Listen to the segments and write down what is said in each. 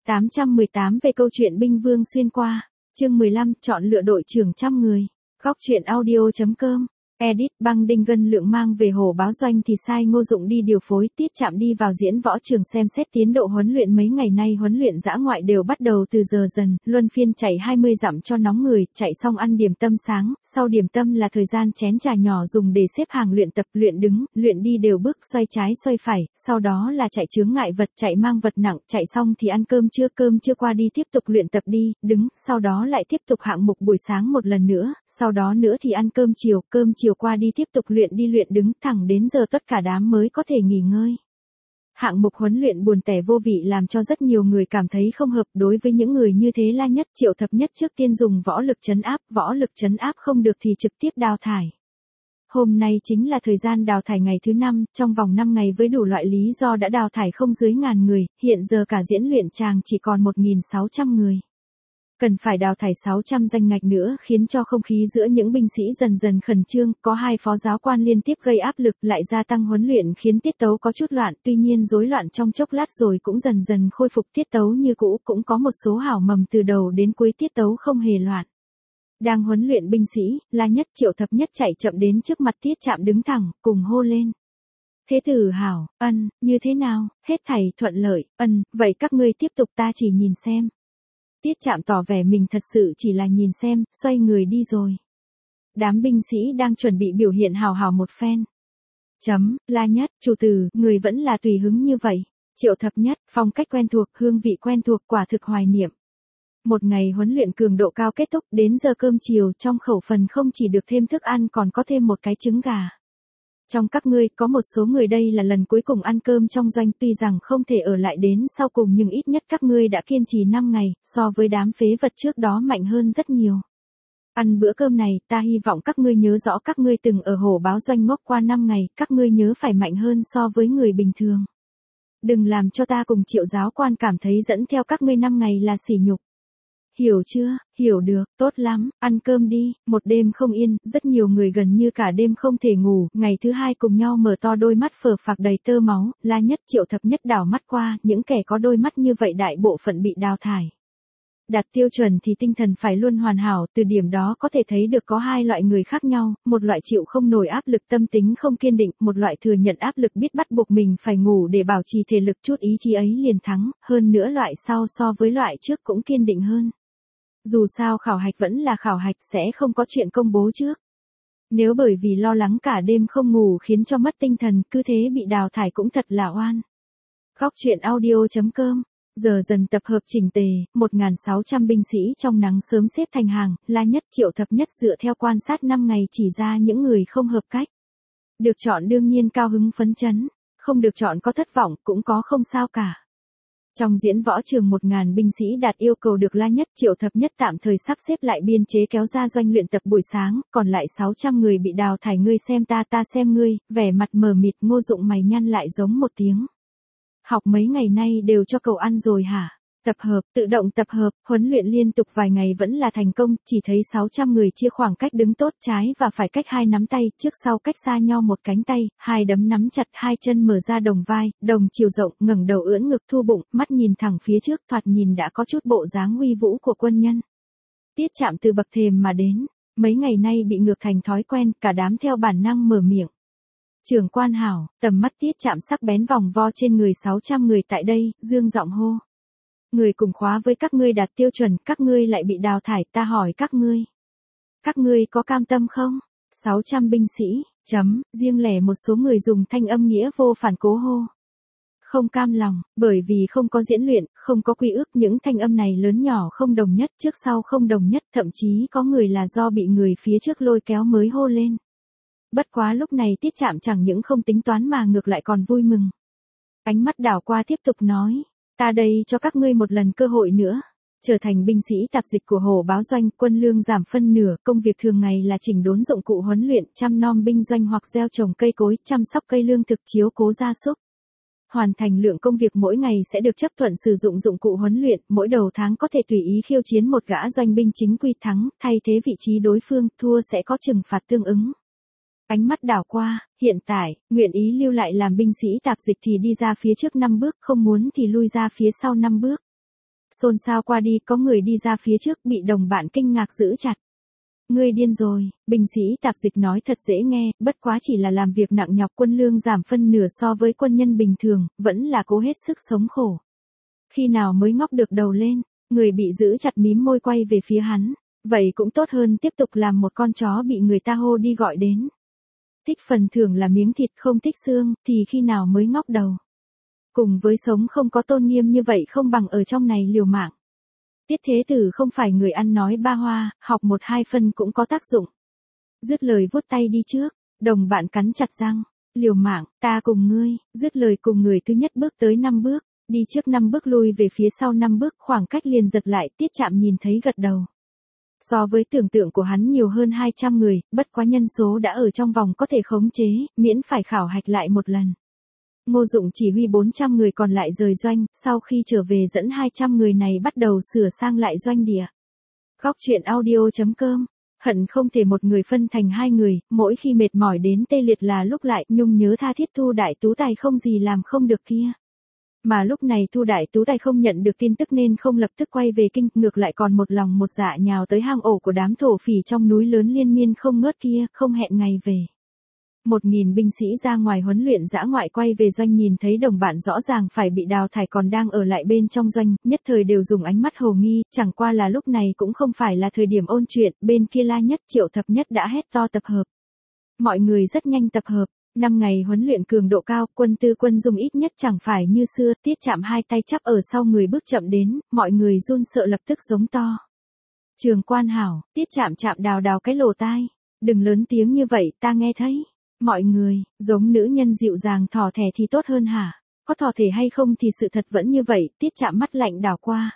818 về câu chuyện binh vương xuyên qua. Chương 15, chọn lựa đội trưởng trăm người. Góc truyện audio.com. Edit. Băng Đinh Gân Lượng mang về Hồ Báo Doanh thì sai Ngô Dụng đi điều phối. Tiết Trạm đi vào diễn võ trường xem xét tiến độ huấn luyện. Mấy ngày nay huấn luyện dã ngoại đều bắt đầu từ giờ dần, luân phiên chạy 20 dặm cho nóng người, chạy xong ăn điểm tâm sáng, sau điểm tâm là thời gian chén trà nhỏ dùng để xếp hàng luyện tập, luyện đứng, luyện đi đều bước, xoay trái xoay phải, sau đó là chạy chướng ngại vật, chạy mang vật nặng, chạy xong thì ăn cơm trưa qua đi tiếp tục luyện tập đi, đứng, sau đó lại tiếp tục hạng mục buổi sáng một lần nữa, sau đó nữa thì ăn cơm chiều qua đi tiếp tục luyện đi luyện đứng, thẳng đến giờ tất cả đám mới có thể nghỉ ngơi. Hạng mục huấn luyện buồn tẻ vô vị làm cho rất nhiều người cảm thấy không hợp. Đối với những người như thế La Nhất, Triệu Thập Nhất trước tiên dùng võ lực trấn áp không được thì trực tiếp đào thải. Hôm nay chính là thời gian đào thải ngày thứ 5, trong vòng 5 ngày với đủ loại lý do đã đào thải không dưới 1000 người, hiện giờ cả diễn luyện tràng chỉ còn 1600 người. Cần phải đào thải 600 danh ngạch nữa khiến cho không khí giữa những binh sĩ dần dần khẩn trương, có 2 phó giáo quan liên tiếp gây áp lực lại gia tăng huấn luyện khiến tiết tấu có chút loạn, tuy nhiên rối loạn trong chốc lát rồi cũng dần dần khôi phục tiết tấu như cũ, cũng có một số hảo mầm từ đầu đến cuối tiết tấu không hề loạn. Đang huấn luyện binh sĩ, La Nhất, Triệu Thập Nhất chạy chậm đến trước mặt Tiết Trạm đứng thẳng, cùng hô lên. Thế tử hảo, như thế nào, hết thảy thuận lợi, vậy các ngươi tiếp tục ta chỉ nhìn xem. Tiết Trạm tỏ vẻ mình thật sự chỉ là nhìn xem, xoay người đi rồi. Đám binh sĩ đang chuẩn bị biểu hiện hào một phen. La Nhất, chủ tử, người vẫn là tùy hứng như vậy. Triệu Thập Nhất, phong cách quen thuộc, hương vị quen thuộc, quả thực hoài niệm. Một ngày huấn luyện cường độ cao kết thúc, đến giờ cơm chiều, trong khẩu phần không chỉ được thêm thức ăn còn có thêm một cái trứng gà. Trong các ngươi, có một số người đây là lần cuối cùng ăn cơm trong doanh, tuy rằng không thể ở lại đến sau cùng nhưng ít nhất các ngươi đã kiên trì 5 ngày, so với đám phế vật trước đó mạnh hơn rất nhiều. Ăn bữa cơm này, ta hy vọng các ngươi nhớ rõ các ngươi từng ở Hồ Báo Doanh ngốc qua 5 ngày, các ngươi nhớ phải mạnh hơn so với người bình thường. Đừng làm cho ta cùng Triệu giáo quan cảm thấy dẫn theo các ngươi 5 ngày là sỉ nhục. Hiểu chưa, hiểu được, tốt lắm, ăn cơm đi. Một đêm không yên, rất nhiều người gần như cả đêm không thể ngủ, ngày thứ 2 cùng nhau mở to đôi mắt phờ phạc đầy tơ máu, La Nhất, Triệu Thập Nhất đảo mắt qua, những kẻ có đôi mắt như vậy đại bộ phận bị đào thải. Đạt tiêu chuẩn thì tinh thần phải luôn hoàn hảo, từ điểm đó có thể thấy được có 2 loại người khác nhau, một loại chịu không nổi áp lực tâm tính không kiên định, một loại thừa nhận áp lực biết bắt buộc mình phải ngủ để bảo trì thể lực, chút ý chí ấy liền thắng, hơn nữa loại sau so với loại trước cũng kiên định hơn. Dù sao khảo hạch vẫn là khảo hạch, sẽ không có chuyện công bố trước. Nếu bởi vì lo lắng cả đêm không ngủ khiến cho mất tinh thần, cứ thế bị đào thải cũng thật là oan. Góc truyện audio.com. Giờ dần tập hợp chỉnh tề, 1600 binh sĩ trong nắng sớm xếp thành hàng, La Nhất, Triệu Thập Nhất dựa theo quan sát 5 ngày chỉ ra những người không hợp cách. Được chọn đương nhiên cao hứng phấn chấn, không được chọn có thất vọng, cũng có không sao cả. Trong diễn võ trường 1000 binh sĩ đạt yêu cầu được La Nhất, Triệu Thập Nhất tạm thời sắp xếp lại biên chế kéo ra doanh luyện tập buổi sáng, còn lại 600 người bị đào thải, ngươi xem ta xem ngươi, vẻ mặt mờ mịt. Ngô Dụng mày nhăn lại giống một tiếng. Học mấy ngày nay đều cho cậu ăn rồi hả? Tập hợp, tự động tập hợp, huấn luyện liên tục vài ngày vẫn là thành công, chỉ thấy 600 người chia khoảng cách đứng tốt, trái và phải cách 2 nắm tay, trước sau cách xa nhau một cánh tay, 2 đấm nắm chặt, 2 chân mở ra đồng vai, đồng chiều rộng, ngẩng đầu ưỡn ngực thu bụng, mắt nhìn thẳng phía trước, thoạt nhìn đã có chút bộ dáng uy vũ của quân nhân. Tiết Trạm từ bậc thềm mà đến, mấy ngày nay bị ngược thành thói quen, cả đám theo bản năng mở miệng. Trưởng quan hảo, tầm mắt Tiết Trạm sắc bén vòng vo trên người 600 người tại đây, dương giọng hô. Người cùng khóa với các ngươi đạt tiêu chuẩn, các ngươi lại bị đào thải, ta hỏi các ngươi. Các ngươi có cam tâm không? 600 binh sĩ, riêng lẻ một số người dùng thanh âm nghĩa vô phản cố hô. Không cam lòng, bởi vì không có diễn luyện, không có quy ước, những thanh âm này lớn nhỏ không đồng nhất, trước sau không đồng nhất, thậm chí có người là do bị người phía trước lôi kéo mới hô lên. Bất quá lúc này Tiết Trạm chẳng những không tính toán mà ngược lại còn vui mừng. Ánh mắt đảo qua tiếp tục nói. Ta đây cho các ngươi một lần cơ hội nữa. Trở thành binh sĩ tạp dịch của Hồ Báo Doanh, quân lương giảm phân nửa, công việc thường ngày là chỉnh đốn dụng cụ huấn luyện, chăm nom binh doanh hoặc gieo trồng cây cối, chăm sóc cây lương thực, chiếu cố gia súc. Hoàn thành lượng công việc mỗi ngày sẽ được chấp thuận sử dụng dụng cụ huấn luyện, mỗi đầu tháng có thể tùy ý khiêu chiến một gã doanh binh chính quy, thắng, thay thế vị trí đối phương, thua sẽ có trừng phạt tương ứng. Ánh mắt đảo qua, hiện tại, nguyện ý lưu lại làm binh sĩ tạp dịch thì đi ra phía trước 5 bước, không muốn thì lui ra phía sau 5 bước. Xôn xao qua đi, có người đi ra phía trước bị đồng bạn kinh ngạc giữ chặt. Ngươi điên rồi, binh sĩ tạp dịch nói thật dễ nghe, bất quá chỉ là làm việc nặng nhọc, quân lương giảm phân nửa so với quân nhân bình thường, vẫn là cố hết sức sống khổ. Khi nào mới ngóc được đầu lên, người bị giữ chặt mím môi quay về phía hắn. Vậy cũng tốt hơn tiếp tục làm một con chó bị người ta hô đi gọi đến. Thích phần thưởng là miếng thịt, không thích xương, thì khi nào mới ngóc đầu. Cùng với sống không có tôn nghiêm như vậy không bằng ở trong này liều mạng. Tiết Thế Tử không phải người ăn nói ba hoa, học một hai phân cũng có tác dụng. Dứt lời vuốt tay đi trước, đồng bạn cắn chặt răng, liều mạng, ta cùng ngươi, dứt lời cùng người thứ nhất bước tới 5 bước, đi trước 5 bước lui về phía sau 5 bước, khoảng cách liền giật lại, Tiết Trạm nhìn thấy gật đầu. So với tưởng tượng của hắn nhiều hơn 200 người, bất quá nhân số đã ở trong vòng có thể khống chế, miễn phải khảo hạch lại một lần. Ngô Dụng chỉ huy 400 người còn lại rời doanh, sau khi trở về dẫn 200 người này bắt đầu sửa sang lại doanh địa. Góc truyện audio.com, hận không thể một người phân thành hai người, mỗi khi mệt mỏi đến tê liệt là lúc lại nhung nhớ tha thiết Thu Đại Tú Tài không gì làm không được kia. Mà lúc này Thu Đại Tú Tài không nhận được tin tức nên không lập tức quay về kinh, ngược lại còn một lòng một dạ nhào tới hang ổ của đám thổ phỉ trong núi lớn liên miên không ngớt kia, không hẹn ngày về. 1000 binh sĩ ra ngoài huấn luyện dã ngoại quay về doanh nhìn thấy đồng bạn rõ ràng phải bị đào thải còn đang ở lại bên trong doanh, nhất thời đều dùng ánh mắt hồ nghi, chẳng qua là lúc này cũng không phải là thời điểm ôn chuyện, bên kia La Nhất Triệu Thập Nhất đã hét to tập hợp. Mọi người rất nhanh tập hợp, 5 ngày huấn luyện cường độ cao, quân tư quân dùng ít nhất chẳng phải như xưa, Tiết Trạm hai tay chắp ở sau người bước chậm đến, mọi người run sợ lập tức giống to. Trường quan hảo, Tiết Trạm chạm đào cái lỗ tai, đừng lớn tiếng như vậy, ta nghe thấy. Mọi người, giống nữ nhân dịu dàng thỏ thẻ thì tốt hơn hả? Có thỏ thể hay không thì sự thật vẫn như vậy, Tiết Trạm mắt lạnh đảo qua.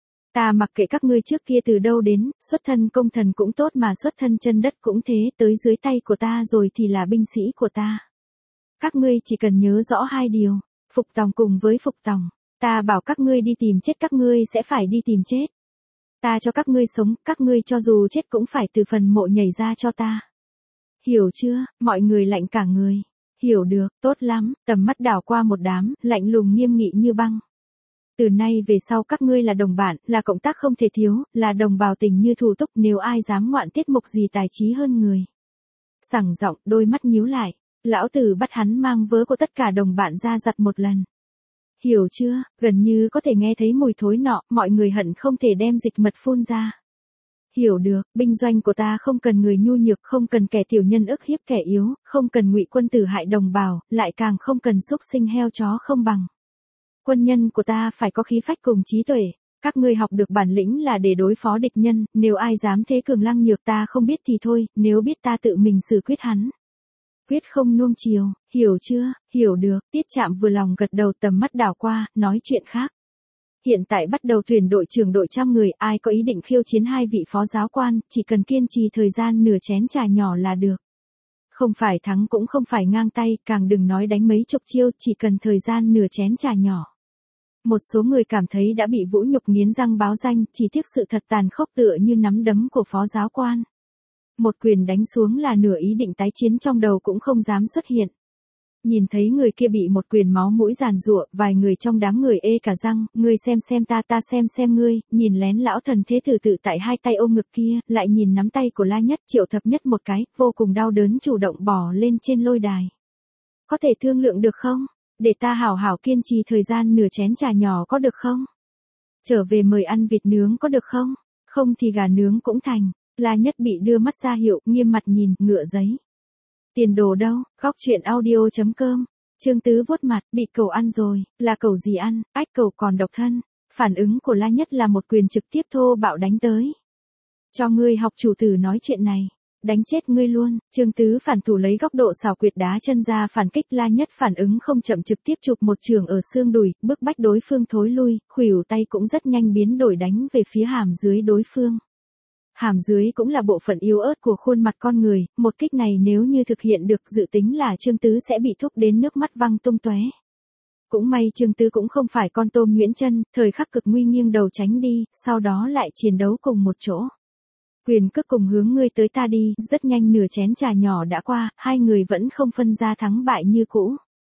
Ta mặc kệ các ngươi trước kia từ đâu đến, xuất thân công thần cũng tốt mà xuất thân chân đất cũng thế, tới dưới tay của ta rồi thì là binh sĩ của ta. Các ngươi chỉ cần nhớ rõ hai điều, phục tòng cùng với phục tòng. Ta bảo các ngươi đi tìm chết các ngươi sẽ phải đi tìm chết. Ta cho các ngươi sống, các ngươi cho dù chết cũng phải từ phần mộ nhảy ra cho ta. Hiểu chưa, mọi người lạnh cả người. Hiểu được, tốt lắm, tầm mắt đảo qua một đám, lạnh lùng nghiêm nghị như băng. Từ nay về sau các ngươi là đồng bạn, là cộng tác không thể thiếu, là đồng bào tình như thủ túc, nếu ai dám ngoạn tiết mục gì tài trí hơn người. Sẳng giọng, đôi mắt nhíu lại, lão tử bắt hắn mang vớ của tất cả đồng bạn ra giặt một lần. Hiểu chưa, gần như có thể nghe thấy mùi thối nọ, mọi người hận không thể đem dịch mật phun ra. Hiểu được, binh doanh của ta không cần người nhu nhược, không cần kẻ tiểu nhân ức hiếp kẻ yếu, không cần ngụy quân tử hại đồng bào, lại càng không cần xúc sinh heo chó không bằng. Quân nhân của ta phải có khí phách cùng trí tuệ, các ngươi học được bản lĩnh là để đối phó địch nhân, nếu ai dám thế cường lăng nhược ta không biết thì thôi, nếu biết ta tự mình xử quyết hắn. Quyết không nuông chiều, hiểu chưa, hiểu được, Tiết Trạm vừa lòng gật đầu tầm mắt đảo qua, nói chuyện khác. Hiện tại bắt đầu tuyển đội trưởng đội 100 người, ai có ý định khiêu chiến hai vị phó giáo quan, chỉ cần kiên trì thời gian nửa chén trà nhỏ là được. Không phải thắng cũng không phải ngang tay, càng đừng nói đánh mấy chục chiêu, chỉ cần thời gian nửa chén trà nhỏ. Một số người cảm thấy đã bị vũ nhục nghiến răng báo danh, chỉ tiếc sự thật tàn khốc tựa như nắm đấm của phó giáo quan. Một quyền đánh xuống là nửa ý định tái chiến trong đầu cũng không dám xuất hiện. Nhìn thấy người kia bị một quyền máu mũi giàn giụa, vài người trong đám người ê cả răng, ngươi xem ta xem ngươi, nhìn lén lão thần thế tử tự tại hai tay ôm ngực kia, lại nhìn nắm tay của La Nhất Triệu Thập Nhất một cái, vô cùng đau đớn chủ động bò lên trên lôi đài. Có thể thương lượng được không? Để ta hảo hảo kiên trì thời gian nửa chén trà nhỏ có được không? Trở về mời ăn vịt nướng có được không? Không thì gà nướng cũng thành. La Nhất bị đưa mắt ra hiệu, nghiêm mặt nhìn, ngựa giấy. Tiền đồ đâu? Góc truyện audio.com. Trương Tứ vuốt mặt, bị cẩu ăn rồi, là cẩu gì ăn, ách cẩu còn độc thân. Phản ứng của La Nhất là một quyền trực tiếp thô bạo đánh tới. Cho ngươi học chủ tử nói chuyện này. Đánh chết ngươi luôn, Trương Tứ phản thủ lấy góc độ xảo quyệt đá chân ra phản kích, La Nhất phản ứng không chậm trực tiếp chụp một trường ở xương đùi, bức bách đối phương thối lui, khuỷu tay cũng rất nhanh biến đổi đánh về phía hàm dưới đối phương. Hàm dưới cũng là bộ phận yếu ớt của khuôn mặt con người, một kích này nếu như thực hiện được dự tính là Trương Tứ sẽ bị thúc đến nước mắt văng tung tóe. Cũng may Trương Tứ cũng không phải con tôm nhuyễn chân, thời khắc cực nguy nghiêng đầu tránh đi, sau đó lại chiến đấu cùng một chỗ. Quyền cước cùng hướng ngươi tới ta đi, rất nhanh nửa chén trà nhỏ đã qua, hai người vẫn không phân ra thắng bại như cũ.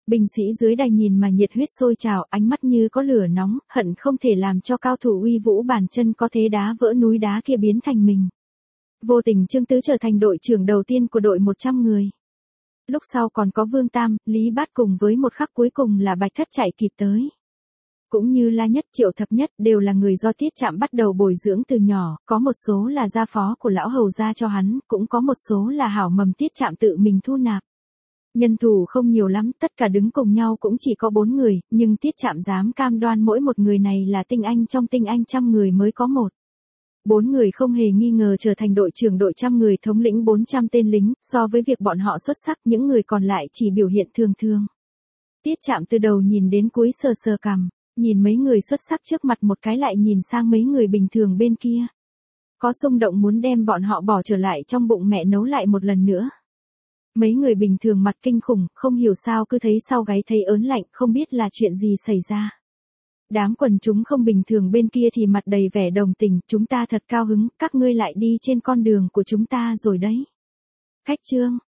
Binh sĩ dưới đài nhìn mà nhiệt huyết sôi trào, ánh mắt như có lửa nóng, hận không thể làm cho cao thủ uy vũ bàn chân có thế đá vỡ núi đá kia biến thành mình. Vô tình Trương Tứ trở thành đội trưởng đầu tiên của đội 100 người. Lúc sau còn có Vương Tam, Lý Bát cùng với một khắc cuối cùng là Bạch Thất chạy kịp tới. Cũng như La Nhất, Triệu Thập Nhất đều là người do Tiết Trạm bắt đầu bồi dưỡng từ nhỏ, có một số là gia phó của lão hầu gia cho hắn, cũng có một số là hảo mầm Tiết Trạm tự mình thu nạp. Nhân thủ không nhiều lắm, tất cả đứng cùng nhau cũng chỉ có 4 người, nhưng Tiết Trạm dám cam đoan mỗi một người này là tinh anh trong tinh anh 100 người mới có một. 4 người không hề nghi ngờ trở thành đội trưởng đội 100 người thống lĩnh 400 tên lính, so với việc bọn họ xuất sắc những người còn lại chỉ biểu hiện thường thường. Tiết Trạm từ đầu nhìn đến cuối sờ sờ cằm, nhìn mấy người xuất sắc trước mặt một cái lại nhìn sang mấy người bình thường bên kia. Có xung động muốn đem bọn họ bỏ trở lại trong bụng mẹ nấu lại một lần nữa. Mấy người bình thường mặt kinh khủng, không hiểu sao cứ thấy sau gáy thấy ớn lạnh, không biết là chuyện gì xảy ra. Đám quần chúng không bình thường bên kia thì mặt đầy vẻ đồng tình, chúng ta thật cao hứng, các ngươi lại đi trên con đường của chúng ta rồi đấy. Khách Trương,